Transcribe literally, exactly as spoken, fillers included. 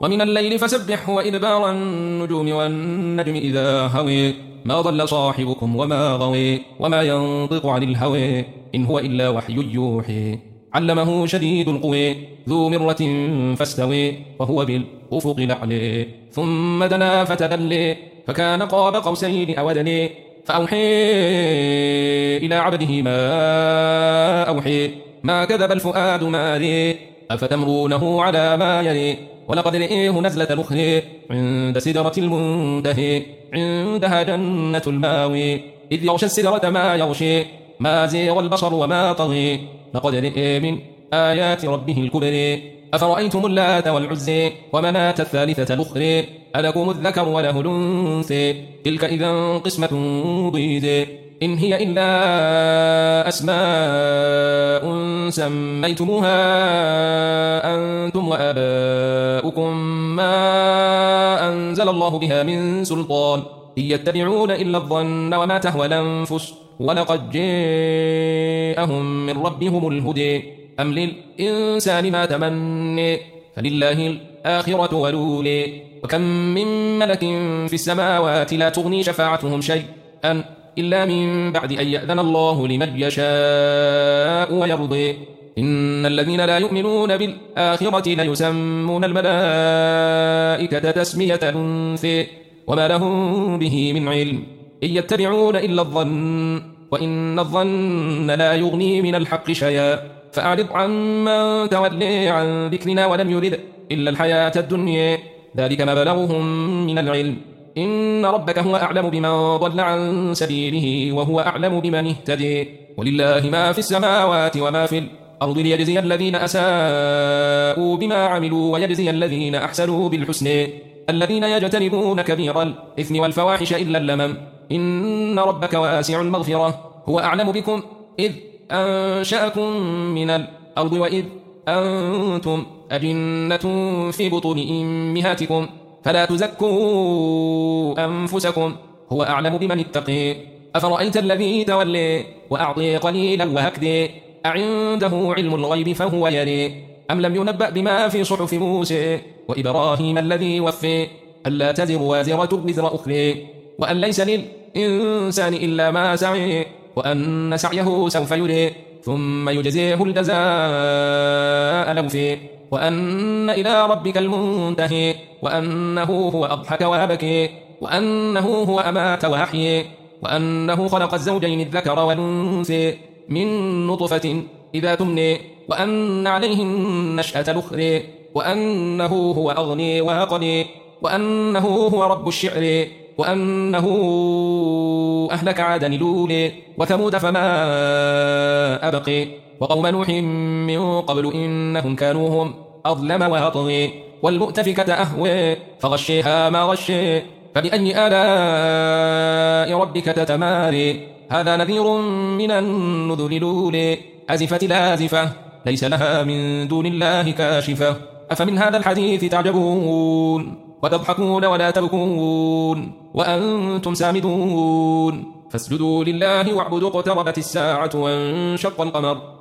ومن الليل فسبحه وإدبار النجوم والنجم إذا هوي ما ضل صاحبكم وما غوي وما ينطق عن الهوى إن هو إلا وحي يوحي علمه شديد القوى ذو مرة فاستوي وهو بالأفق الأعلى ثم دنا فتدلي فكان قاب قوسين أو أدنى فأوحي إلى عبده ما أوحي ما كذب الفؤاد ما ري أفتمرونه على ما يري ولقد رئيه نزلة الأخرى عند سدرة المنتهى عندها جنة الماوي إذ يغشى السدرة ما يغشي ما زيغ البصر وما طغي لقد رئي من آيات ربه الكبرى أفرأيتم اللات والعزى ومناة الثالثة الأخرى ألكم الذكر وله الأنثى تلك إذا قسمة ضيزى إن هي إلا أسماء سميتموها أنتم وآباؤكم ما أنزل الله بها من سلطان إن يتبعون إلا الظن وما تهوى الأنفس ولقد جاءهم من ربهم الهدى أم للإنسان ما تمنى فلله الآخرة ولولي وكم من ملك في السماوات لا تغني شفاعتهم شيئا إلا من بعد أن يأذن الله لمن يشاء ويرضي إن الذين لا يؤمنون بالآخرة ليسمون الملائكة تسمية الأنثى وما لهم به من علم إن يتبعون إلا الظن وإن الظن لا يغني من الحق شيئا فأعرض عمن تولي عن ذكرنا ولم يرد إلا الحياة الدنيا ذلك ما بلغهم من العلم إن ربك هو أعلم بمن ضل عن سبيله وهو أعلم بمن اهتدي ولله ما في السماوات وما في الأرض ليجزي الذين أساءوا بما عملوا ويجزي الذين أحسنوا بالحسن الذين يجتنبون كبير الإثم والفواحش إلا اللمم إن ربك واسع المغفرة هو أعلم بكم إذ أنشأكم من الأرض وإذ أنتم أجنة في بطون أمهاتكم فلا تزكوا أنفسكم هو أعلم بمن اتقي أفرأيت الذي تولي وأعطي قليلا وهكذا أعنده علم الغيب فهو يري أم لم ينبأ بما في صحف موسى وإبراهيم الذي وفي ألا تزر وازرة وزر أخرى وأن ليس للإنسان إلا ما سعي وأن سعيه سوف يري ثم يجزيه الجزاء الأوفى وأن إلى ربك المنتهي وأنه هو أضحك وأبكي وأنه هو أمات وأحيي وأنه خلق الزوجين الذكر والأنثى من نطفة إذا تمني وأن عليه النشأة الأخرى وأنه هو أغني وأقني وأنه هو رب الشعر وأنه أهلك عادا الأولى وثمود فما أبقي وقوم نوح من قبل إنهم كانوا هم أظلم وأطغي والمؤتفكة أهوى فغشيها ما غشي فبأي آلاء ربك تتماري هذا نذير من النذر الأولى أزفت الآزفة ليس لها من دون الله كاشفة أفمن هذا الحديث تعجبون وتضحكون ولا تبكون وأنتم سامدون فاسجدوا لله واعبدوا اقتربت الساعة وانشق القمر